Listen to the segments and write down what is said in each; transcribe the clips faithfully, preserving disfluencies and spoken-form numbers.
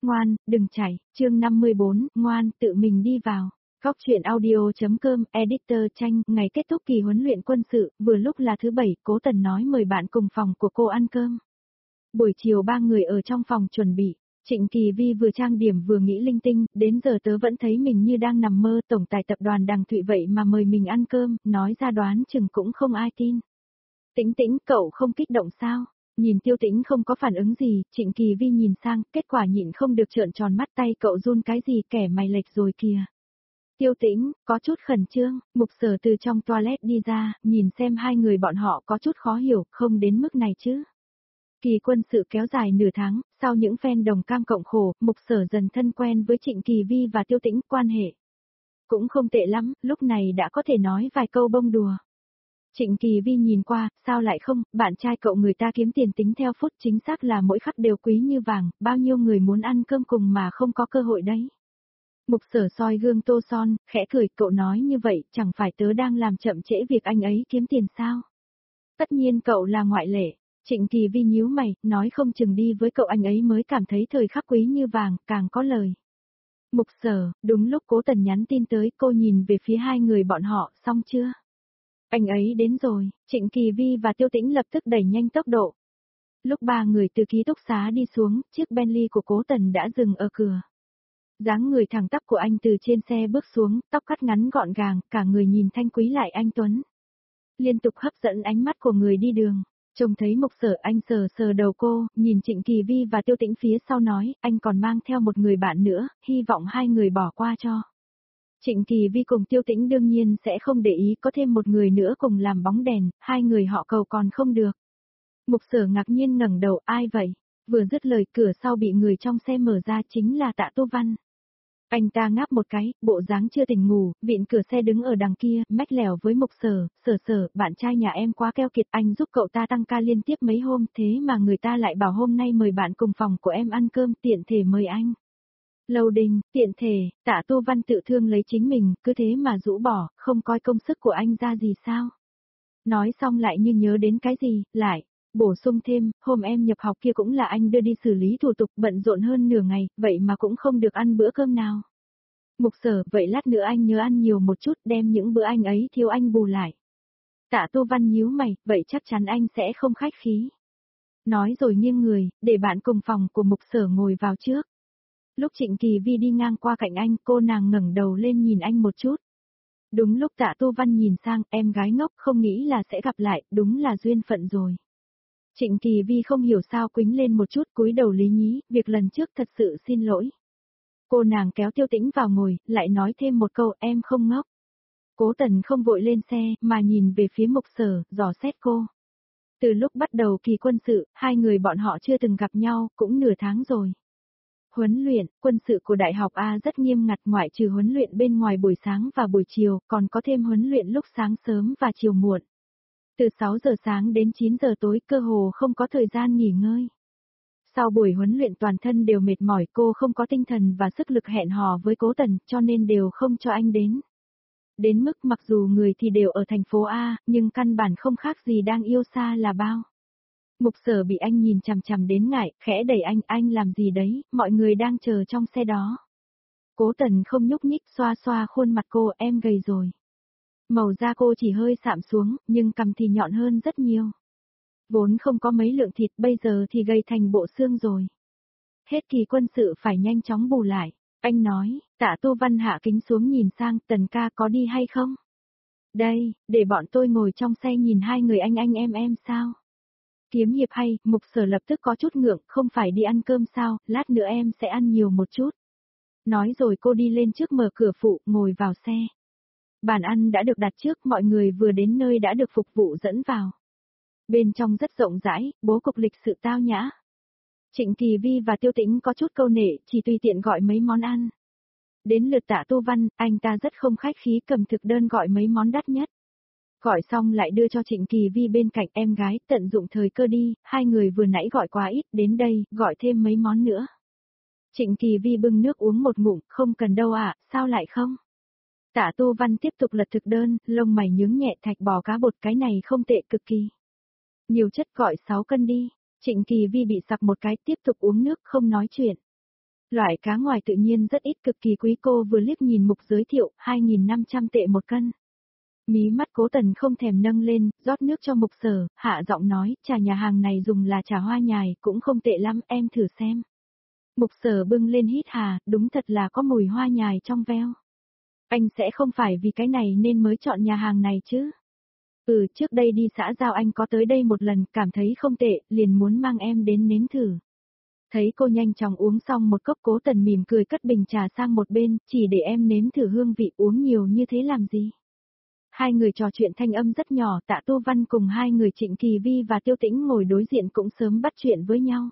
Ngoan, đừng chạy, chương năm mươi bốn, ngoan, tự mình đi vào. Góc truyện audio.com, editor Tranh, ngày kết thúc kỳ huấn luyện quân sự, vừa lúc là thứ bảy, Cố Tần nói mời bạn cùng phòng của cô ăn cơm. Buổi chiều ba người ở trong phòng chuẩn bị, Trịnh Kỳ Vi vừa trang điểm vừa nghĩ linh tinh, đến giờ tớ vẫn thấy mình như đang nằm mơ, tổng tài tập đoàn Đằng Thụy vậy mà mời mình ăn cơm, nói ra đoán chừng cũng không ai tin. Tĩnh Tĩnh, cậu không kích động sao? Nhìn Tiêu Tĩnh không có phản ứng gì, Trịnh Kỳ Vi nhìn sang, kết quả nhịn không được trợn tròn mắt, tay cậu run cái gì, kẻ mày lệch rồi kìa. Tiêu Tĩnh, có chút khẩn trương, Mục Sở từ trong toilet đi ra, nhìn xem hai người bọn họ có chút khó hiểu, không đến mức này chứ. Kỳ quân sự kéo dài nửa tháng, sau những fan đồng cam cộng khổ, Mục Sở dần thân quen với Trịnh Kỳ Vi và Tiêu Tĩnh, quan hệ cũng không tệ lắm, lúc này đã có thể nói vài câu bông đùa. Trịnh Kỳ Vi nhìn qua, sao lại không, bạn trai cậu người ta kiếm tiền tính theo phút, chính xác là mỗi khắc đều quý như vàng, bao nhiêu người muốn ăn cơm cùng mà không có cơ hội đấy. Mục Sở soi gương tô son, khẽ cười, cậu nói như vậy, chẳng phải tớ đang làm chậm trễ việc anh ấy kiếm tiền sao? Tất nhiên cậu là ngoại lệ. Trịnh Kỳ Vi nhíu mày, nói không chừng đi với cậu anh ấy mới cảm thấy thời khắc quý như vàng, càng có lời. Mục Sở, đúng lúc Cố Tần nhắn tin tới, cô nhìn về phía hai người bọn họ, xong chưa? Anh ấy đến rồi, Trịnh Kỳ Vi và Tiêu Tĩnh lập tức đẩy nhanh tốc độ. Lúc ba người từ ký túc xá đi xuống, chiếc Bentley của Cố Tần đã dừng ở cửa. Dáng người thẳng tắp của anh từ trên xe bước xuống, tóc cắt ngắn gọn gàng, cả người nhìn thanh quý lại anh tuấn. Liên tục hấp dẫn ánh mắt của người đi đường. Trông thấy Mục Sở, anh sờ sờ đầu cô, nhìn Trịnh Kỳ Vi và Tiêu Tĩnh phía sau nói, anh còn mang theo một người bạn nữa, hy vọng hai người bỏ qua cho. Trịnh Kỳ Vi cùng Tiêu Tĩnh đương nhiên sẽ không để ý có thêm một người nữa cùng làm bóng đèn, hai người họ cầu còn không được. Mục Sở ngạc nhiên ngẩng đầu, ai vậy? Vừa dứt lời, cửa sau bị người trong xe mở ra, chính là Tạ Tu Văn. Anh ta ngáp một cái, bộ dáng chưa tỉnh ngủ, vịn cửa xe đứng ở đằng kia, mách lẻo với Mục Sở, Sở Sở, bạn trai nhà em quá keo kiệt, anh giúp cậu ta tăng ca liên tiếp mấy hôm, thế mà người ta lại bảo hôm nay mời bạn cùng phòng của em ăn cơm, tiện thể mời anh. Lâu Đình, tiện thể, Tạ Tu Văn tự thương lấy chính mình, cứ thế mà rũ bỏ, không coi công sức của anh ra gì sao. Nói xong lại như nhớ đến cái gì, lại, bổ sung thêm, hôm em nhập học kia cũng là anh đưa đi xử lý thủ tục, bận rộn hơn nửa ngày, vậy mà cũng không được ăn bữa cơm nào. Mục Sở, vậy lát nữa anh nhớ ăn nhiều một chút, đem những bữa anh ấy thiếu anh bù lại. Tạ Tu Văn nhíu mày, vậy chắc chắn anh sẽ không khách khí. Nói rồi nghiêng người, để bạn cùng phòng của Mục Sở ngồi vào trước. Lúc Trịnh Kỳ Vi đi ngang qua cạnh anh, cô nàng ngẩng đầu lên nhìn anh một chút. Đúng lúc Tạ Tu Văn nhìn sang, em gái ngốc không nghĩ là sẽ gặp lại, đúng là duyên phận rồi. Trịnh Kỳ Vi không hiểu sao quính lên một chút, cúi đầu lý nhí, việc lần trước thật sự xin lỗi. Cô nàng kéo Tiêu Tĩnh vào ngồi, lại nói thêm một câu, em không ngốc. Cố Tần không vội lên xe, mà nhìn về phía Mục Sở, dò xét cô. Từ lúc bắt đầu kỳ quân sự, hai người bọn họ chưa từng gặp nhau, cũng nửa tháng rồi. Huấn luyện, quân sự của Đại học A rất nghiêm ngặt, ngoại trừ huấn luyện bên ngoài buổi sáng và buổi chiều, còn có thêm huấn luyện lúc sáng sớm và chiều muộn. Từ sáu giờ sáng đến chín giờ tối cơ hồ không có thời gian nghỉ ngơi. Sau buổi huấn luyện toàn thân đều mệt mỏi, cô không có tinh thần và sức lực hẹn hò với Cố Tần, cho nên đều không cho anh đến. Đến mức mặc dù người thì đều ở thành phố A, nhưng căn bản không khác gì đang yêu xa là bao. Mục Sở bị anh nhìn chằm chằm đến ngại, khẽ đẩy anh, anh làm gì đấy, mọi người đang chờ trong xe đó. Cố Tần không nhúc nhích, xoa xoa khuôn mặt cô, em gầy rồi. Màu da cô chỉ hơi sạm xuống, nhưng cằm thì nhọn hơn rất nhiều. Vốn không có mấy lượng thịt, bây giờ thì gầy thành bộ xương rồi. Hết kỳ quân sự phải nhanh chóng bù lại. Anh nói, Tạ Tu Văn hạ kính xuống nhìn sang, Tần ca có đi hay không? Đây, để bọn tôi ngồi trong xe nhìn hai người anh anh em em sao? Kiếm hiệp hay, Mục Sở lập tức có chút ngượng, không phải đi ăn cơm sao, lát nữa em sẽ ăn nhiều một chút. Nói rồi cô đi lên trước mở cửa phụ, ngồi vào xe. Bàn ăn đã được đặt trước, mọi người vừa đến nơi đã được phục vụ dẫn vào. Bên trong rất rộng rãi, bố cục lịch sự tao nhã. Trịnh Kỳ Vi và Tiêu Tĩnh có chút câu nệ, chỉ tùy tiện gọi mấy món ăn. Đến lượt Tạ Tu Văn, anh ta rất không khách khí cầm thực đơn gọi mấy món đắt nhất. Gọi xong lại đưa cho Trịnh Kỳ Vi bên cạnh, em gái, tận dụng thời cơ đi, hai người vừa nãy gọi quá ít, đến đây, gọi thêm mấy món nữa. Trịnh Kỳ Vi bưng nước uống một ngụm, không cần đâu ạ, à, sao lại không? Tạ Tu Văn tiếp tục lật thực đơn, lông mày nhướng nhẹ, thạch bò cá bột, cái này không tệ cực kỳ. Nhiều chất, gọi sáu cân đi. Trịnh Kỳ Vi bị sặc một cái, tiếp tục uống nước, không nói chuyện. Loại cá ngoài tự nhiên rất ít, cực kỳ quý. Cô vừa liếc nhìn mục giới thiệu, hai nghìn năm trăm tệ một cân. Mí mắt Cố Tần không thèm nâng lên, rót nước cho Mục Sở, hạ giọng nói, trà nhà hàng này dùng là trà hoa nhài, cũng không tệ lắm, em thử xem. Mục Sở bưng lên hít hà, đúng thật là có mùi hoa nhài trong veo. Anh sẽ không phải vì cái này nên mới chọn nhà hàng này chứ? Ừ, trước đây đi xã giao anh có tới đây một lần, cảm thấy không tệ, liền muốn mang em đến nếm thử. Thấy cô nhanh chóng uống xong một cốc, Cố Tần mỉm cười cất bình trà sang một bên, chỉ để em nếm thử hương vị, uống nhiều như thế làm gì? Hai người trò chuyện thanh âm rất nhỏ, Tạ Tu Văn cùng hai người Trịnh Kỳ Vi và Tiêu Tĩnh ngồi đối diện cũng sớm bắt chuyện với nhau.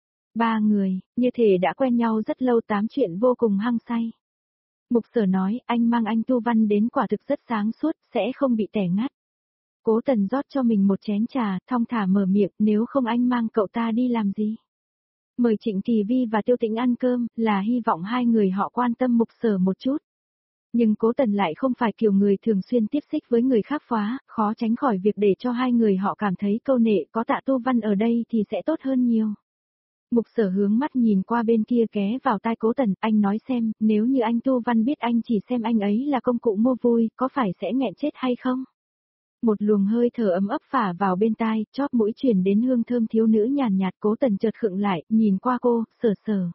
Ba người, như thể đã quen nhau rất lâu, tám chuyện vô cùng hăng say. Mục Sở nói, anh mang anh Tu Văn đến quả thực rất sáng suốt, sẽ không bị tẻ ngắt. Cố Tần rót cho mình một chén trà, thong thả mở miệng, nếu không anh mang cậu ta đi làm gì? Mời Trịnh Kỳ Vi và Tiêu Tĩnh ăn cơm, là hy vọng hai người họ quan tâm Mục Sở một chút. Nhưng Cố Tần lại không phải kiểu người thường xuyên tiếp xúc với người khác quá, khó tránh khỏi việc để cho hai người họ cảm thấy câu nệ, có Tạ Tu Văn ở đây thì sẽ tốt hơn nhiều. Mục Sở hướng mắt nhìn qua bên kia ghé vào tai Cố Tần, anh nói xem, nếu như anh Tu Văn biết anh chỉ xem anh ấy là công cụ mua vui, có phải sẽ nghẹn chết hay không? Một luồng hơi thở ấm ấp phả vào bên tai, chóp mũi truyền đến hương thơm thiếu nữ nhàn nhạt. Cố Tần chợt khựng lại, nhìn qua cô, Sở Sở.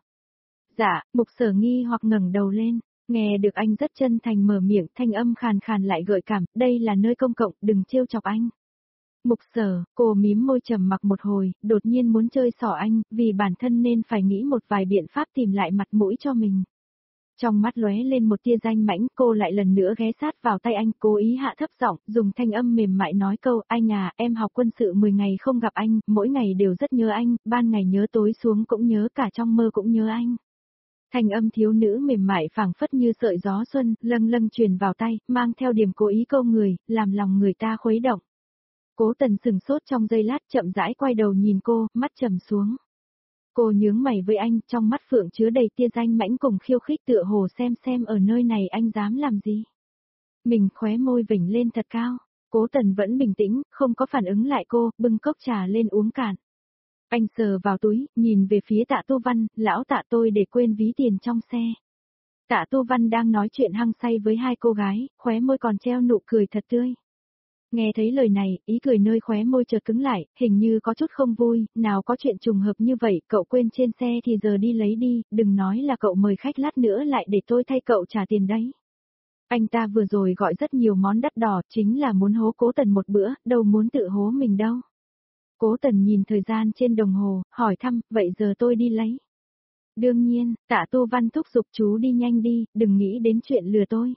Dạ, Mục Sở nghi hoặc ngẩng đầu lên, nghe được anh rất chân thành mở miệng, thanh âm khàn khàn lại gợi cảm, đây là nơi công cộng, đừng trêu chọc anh. Mục Sở, cô mím môi trầm mặc một hồi, đột nhiên muốn chơi xỏ anh, vì bản thân nên phải nghĩ một vài biện pháp tìm lại mặt mũi cho mình. Trong mắt lóe lên một tia danh mãnh, cô lại lần nữa ghé sát vào tay anh, cố ý hạ thấp giọng, dùng thanh âm mềm mại nói câu, anh à, em học quân sự mười ngày không gặp anh, mỗi ngày đều rất nhớ anh, ban ngày nhớ tối xuống cũng nhớ, cả trong mơ cũng nhớ anh. Thanh âm thiếu nữ mềm mại phảng phất như sợi gió xuân, lâng lâng truyền vào tay, mang theo điểm cố ý câu người, làm lòng người ta khuấy động. Cố Tần sừng sốt trong giây lát, chậm rãi quay đầu nhìn cô, mắt trầm xuống. Cô nhướng mày với anh, trong mắt phượng chứa đầy tia danh mãnh cùng khiêu khích, tựa hồ xem xem ở nơi này anh dám làm gì. Mình khóe môi vểnh lên thật cao, Cố Tần vẫn bình tĩnh, không có phản ứng lại cô, bưng cốc trà lên uống cạn. Anh sờ vào túi, nhìn về phía Tạ Tu Văn, lão Tạ tôi để quên ví tiền trong xe. Tạ Tu Văn đang nói chuyện hăng say với hai cô gái, khóe môi còn treo nụ cười thật tươi. Nghe thấy lời này, ý cười nơi khóe môi chợt cứng lại, hình như có chút không vui, nào có chuyện trùng hợp như vậy, cậu quên trên xe thì giờ đi lấy đi, đừng nói là cậu mời khách lát nữa lại để tôi thay cậu trả tiền đấy. Anh ta vừa rồi gọi rất nhiều món đắt đỏ, chính là muốn hố Cố Tần một bữa, đâu muốn tự hố mình đâu. Cố Tần nhìn thời gian trên đồng hồ, hỏi thăm, vậy giờ tôi đi lấy. Đương nhiên, Tạ Tu Văn thúc giục chú đi nhanh đi, đừng nghĩ đến chuyện lừa tôi.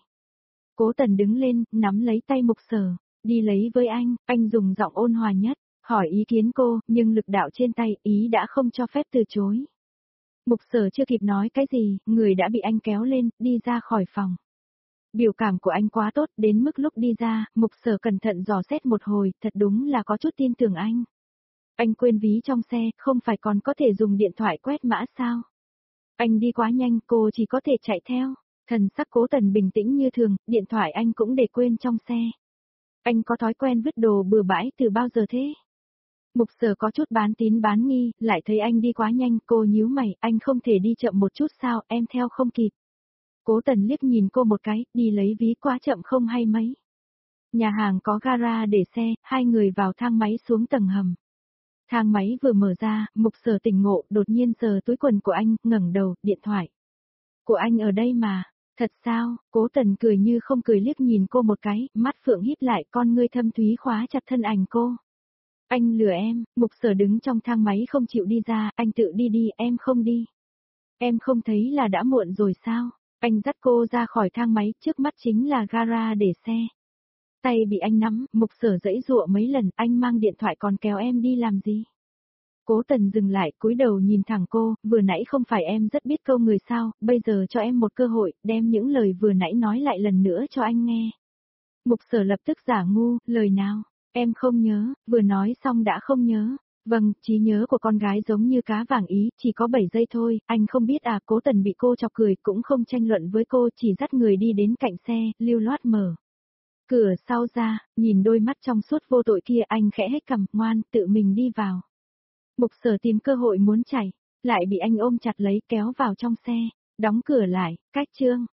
Cố Tần đứng lên, nắm lấy tay Mục Sở, đi lấy với anh, anh dùng giọng ôn hòa nhất, hỏi ý kiến cô, nhưng lực đạo trên tay, ý đã không cho phép từ chối. Mục Sở chưa kịp nói cái gì, người đã bị anh kéo lên, đi ra khỏi phòng. Biểu cảm của anh quá tốt, đến mức lúc đi ra, Mục Sở cẩn thận dò xét một hồi, thật đúng là có chút tin tưởng anh. Anh quên ví trong xe, không phải còn có thể dùng điện thoại quét mã sao? Anh đi quá nhanh, cô chỉ có thể chạy theo. Thần sắc Cố Tần bình tĩnh như thường, điện thoại anh cũng để quên trong xe. Anh có thói quen vứt đồ bừa bãi từ bao giờ thế? Mục Sở có chút bán tín bán nghi, lại thấy anh đi quá nhanh, cô nhíu mày, anh không thể đi chậm một chút sao, em theo không kịp. Cố Tần liếc nhìn cô một cái, đi lấy ví quá chậm không hay mấy. Nhà hàng có gara để xe, hai người vào thang máy xuống tầng hầm. Thang máy vừa mở ra, Mục Sở tỉnh ngộ, đột nhiên sờ túi quần của anh, ngẩng đầu, điện thoại. Của anh ở đây mà, thật sao? Cố Tần cười như không cười liếc nhìn cô một cái, mắt phượng híp lại, con ngươi thâm thúy khóa chặt thân ảnh cô. Anh lừa em, Mục Sở đứng trong thang máy không chịu đi ra, anh tự đi đi, em không đi. Em không thấy là đã muộn rồi sao? Anh dắt cô ra khỏi thang máy, trước mắt chính là gara để xe. Tay bị anh nắm, Mục Sở giãy giụa mấy lần, anh mang điện thoại còn kéo em đi làm gì? Cố Tần dừng lại, cúi đầu nhìn thẳng cô, vừa nãy không phải em rất biết câu người sao, bây giờ cho em một cơ hội, đem những lời vừa nãy nói lại lần nữa cho anh nghe. Mục Sở lập tức giả ngu, lời nào? Em không nhớ, vừa nói xong đã không nhớ. Vâng, trí nhớ của con gái giống như cá vàng ý, chỉ có bảy giây thôi, anh không biết à? Cố Tần bị cô chọc cười, cũng không tranh luận với cô, chỉ dắt người đi đến cạnh xe, lưu loát mở cửa sau ra, nhìn đôi mắt trong suốt vô tội kia, anh khẽ hét cằm, ngoan, tự mình đi vào. Mục Sở tìm cơ hội muốn chạy, lại bị anh ôm chặt lấy kéo vào trong xe, đóng cửa lại, cách chương.